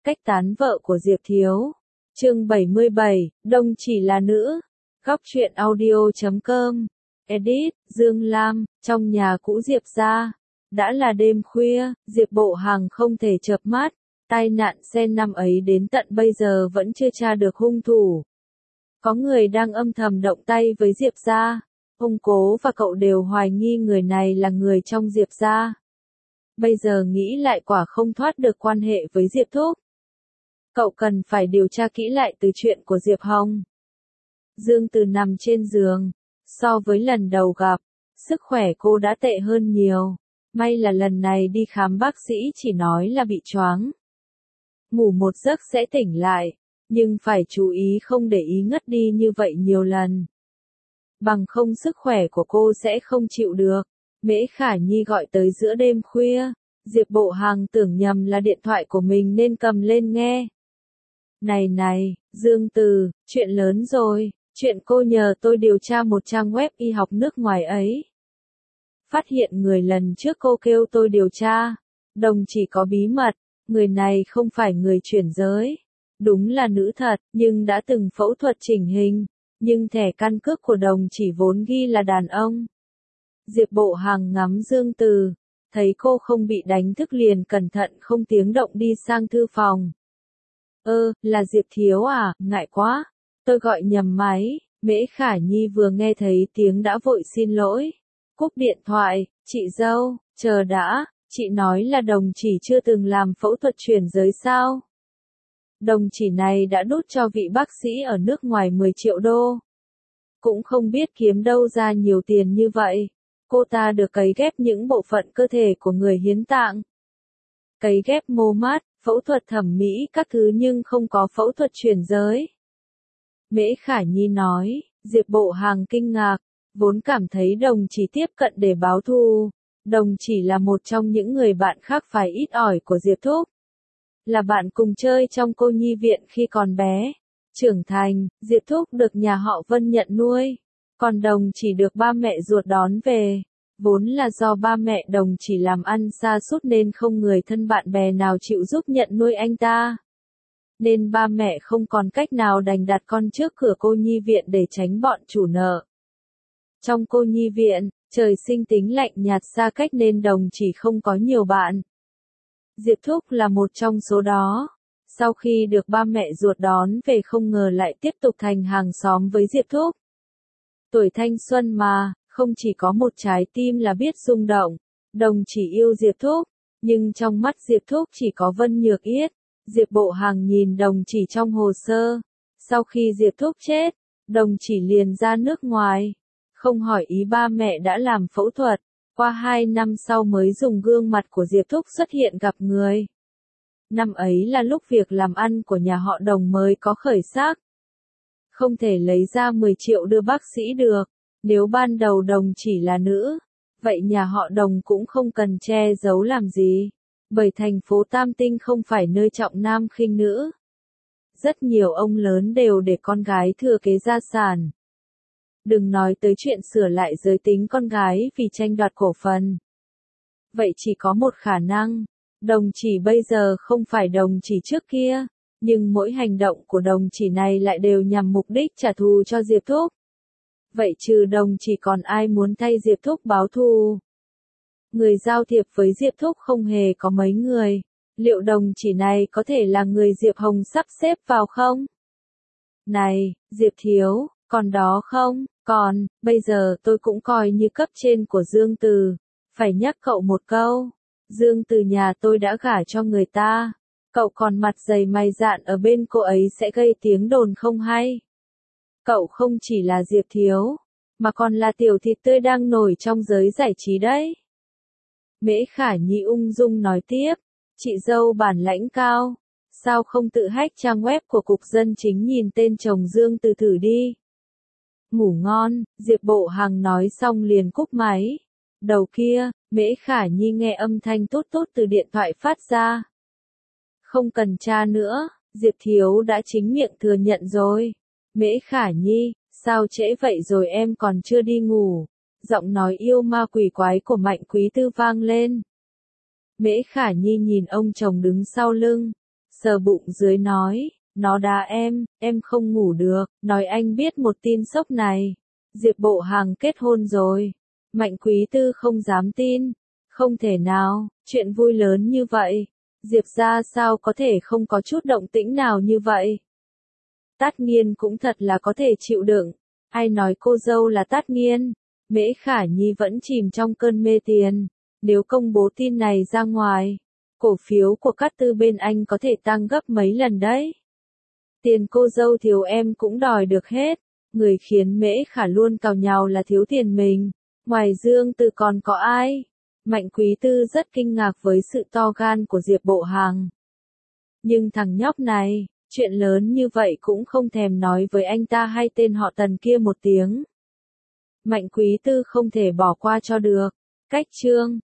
Cách tán vợ của Diệp Thiếu. Chương 77, Đông chỉ là nữ. Góc truyện audio.com. Edit, Dương Lam, trong nhà cũ Diệp gia. Đã là đêm khuya, Diệp Bộ Hằng không thể chợp mắt. Tai nạn xe năm ấy đến tận bây giờ vẫn chưa tra được hung thủ. Có người đang âm thầm động tay với Diệp gia. Ông Cố và cậu đều hoài nghi người này là người trong Diệp gia. Bây giờ nghĩ lại quả không thoát được quan hệ với Diệp Thúc. Cậu cần phải điều tra kỹ lại từ chuyện của Diệp Hồng. Dương Từ nằm trên giường. So với lần đầu gặp, sức khỏe cô đã tệ hơn nhiều. May là lần này đi khám bác sĩ chỉ nói là bị choáng. Ngủ một giấc sẽ tỉnh lại, nhưng phải chú ý không để ý ngất đi như vậy nhiều lần. Bằng không sức khỏe của cô sẽ không chịu được. Mễ Khả Nhi gọi tới giữa đêm khuya. Diệp Bộ Hằng tưởng nhầm là điện thoại của mình nên cầm lên nghe. Này, Dương Từ, chuyện lớn rồi, chuyện cô nhờ tôi điều tra một trang web y học nước ngoài ấy. Phát hiện người lần trước cô kêu tôi điều tra, Đồng chỉ có bí mật, người này không phải người chuyển giới. Đúng là nữ thật, nhưng đã từng phẫu thuật chỉnh hình, nhưng thẻ căn cước của Đồng chỉ vốn ghi là đàn ông. Diệp Bộ Hằng ngắm Dương Từ, thấy cô không bị đánh thức liền cẩn thận không tiếng động đi sang thư phòng. Là Diệp Thiếu à, ngại quá, tôi gọi nhầm máy. Mễ Khả Nhi vừa nghe thấy tiếng đã vội xin lỗi. Cúp điện thoại, chị dâu, chờ đã, chị nói là Đồng chỉ chưa từng làm phẫu thuật chuyển giới sao? Đồng chỉ này đã đút cho vị bác sĩ ở nước ngoài 10 triệu đô. Cũng không biết kiếm đâu ra nhiều tiền như vậy. Cô ta được cấy ghép những bộ phận cơ thể của người hiến tạng. Cấy ghép mô mắt, phẫu thuật thẩm mỹ các thứ nhưng không có phẫu thuật chuyển giới. Mễ Khả Nhi nói, Diệp Bộ Hằng kinh ngạc, vốn cảm thấy Đồng chỉ tiếp cận để báo thù. Đồng chỉ là một trong những người bạn khác phải ít ỏi của Diệp Thúc. Là bạn cùng chơi trong cô nhi viện khi còn bé. Trưởng thành, Diệp Thúc được nhà họ Vân nhận nuôi. Còn Đồng chỉ được ba mẹ ruột đón về. Vốn là do ba mẹ Đồng chỉ làm ăn sa sút nên không người thân bạn bè nào chịu giúp nhận nuôi anh ta. Nên ba mẹ không còn cách nào đành đặt con trước cửa cô nhi viện để tránh bọn chủ nợ. Trong cô nhi viện, trời sinh tính lạnh nhạt xa cách nên Đồng chỉ không có nhiều bạn. Diệp Thúc là một trong số đó. Sau khi được ba mẹ ruột đón về không ngờ lại tiếp tục thành hàng xóm với Diệp Thúc. Tuổi thanh xuân mà, không chỉ có một trái tim là biết rung động. Đồng chỉ yêu Diệp Thúc, nhưng trong mắt Diệp Thúc chỉ có Vân Nhược Yết. Diệp Bộ Hằng nhìn Đồng chỉ trong hồ sơ. Sau khi Diệp Thúc chết, Đồng chỉ liền ra nước ngoài. Không hỏi ý ba mẹ đã làm phẫu thuật. Qua 2 năm sau mới dùng gương mặt của Diệp Thúc xuất hiện gặp người. Năm ấy là lúc việc làm ăn của nhà họ Đồng mới có khởi sắc. Không thể lấy ra 10 triệu đưa bác sĩ được. Nếu ban đầu Đồng chỉ là nữ, vậy nhà họ Đồng cũng không cần che giấu làm gì. Bởi thành phố Tam Tinh không phải nơi trọng nam khinh nữ. Rất nhiều ông lớn đều để con gái thừa kế gia sản. Đừng nói tới chuyện sửa lại giới tính con gái vì tranh đoạt cổ phần. Vậy chỉ có một khả năng. Đồng chỉ bây giờ không phải Đồng chỉ trước kia. Nhưng mỗi hành động của Đồng chỉ này lại đều nhằm mục đích trả thù cho Diệp Thúc. Vậy trừ Đồng chỉ còn ai muốn thay Diệp Thúc báo thù? Người giao thiệp với Diệp Thúc không hề có mấy người. Liệu Đồng chỉ này có thể là người Diệp Hồng sắp xếp vào không? Này, Diệp Thiếu, còn đó không? Còn, bây giờ tôi cũng coi như cấp trên của Dương Từ. Phải nhắc cậu một câu. Dương Từ nhà tôi đã gả cho người ta. Cậu còn mặt dày mày dạn ở bên cô ấy sẽ gây tiếng đồn không hay. Cậu không chỉ là Diệp Thiếu, mà còn là tiểu thịt tươi đang nổi trong giới giải trí đấy. Mễ Khả Nhi ung dung nói tiếp, chị dâu bản lãnh cao, sao không tự hack trang web của Cục Dân Chính nhìn tên chồng Dương Từ thử đi. Ngủ ngon, Diệp Bộ Hằng nói xong liền cúp máy. Đầu kia, Mễ Khả Nhi nghe âm thanh tốt tốt từ điện thoại phát ra. Không cần tra nữa, Diệp Thiếu đã chính miệng thừa nhận rồi. Mễ Khả Nhi, sao trễ vậy rồi em còn chưa đi ngủ? Giọng nói yêu ma quỷ quái của Mạnh Quý Tư vang lên. Mễ Khả Nhi nhìn ông chồng đứng sau lưng. sờ bụng dưới nói, nó đá em không ngủ được, nói anh biết một tin sốc này. Diệp Bộ Hằng kết hôn rồi. Mạnh Quý Tư không dám tin. Không thể nào, chuyện vui lớn như vậy. Diệp gia sao có thể không có chút động tĩnh nào như vậy? Tát Nghiên cũng thật là có thể chịu đựng. Ai nói cô dâu là Tát Nghiên? Mễ Khả Nhi vẫn chìm trong cơn mê tiền. Nếu công bố tin này ra ngoài, cổ phiếu của Cát Tư bên anh có thể tăng gấp mấy lần đấy. Tiền cô dâu thiếu em cũng đòi được hết. Người khiến Mễ Khả luôn cào nhào là thiếu tiền mình. Ngoài Dương Từ còn có ai? Mạnh Quý Tư rất kinh ngạc với sự to gan của Diệp Bộ Hằng. Nhưng thằng nhóc này, chuyện lớn như vậy cũng không thèm nói với anh ta hay tên họ Tần kia một tiếng. Mạnh Quý Tư không thể bỏ qua cho được. Cách chương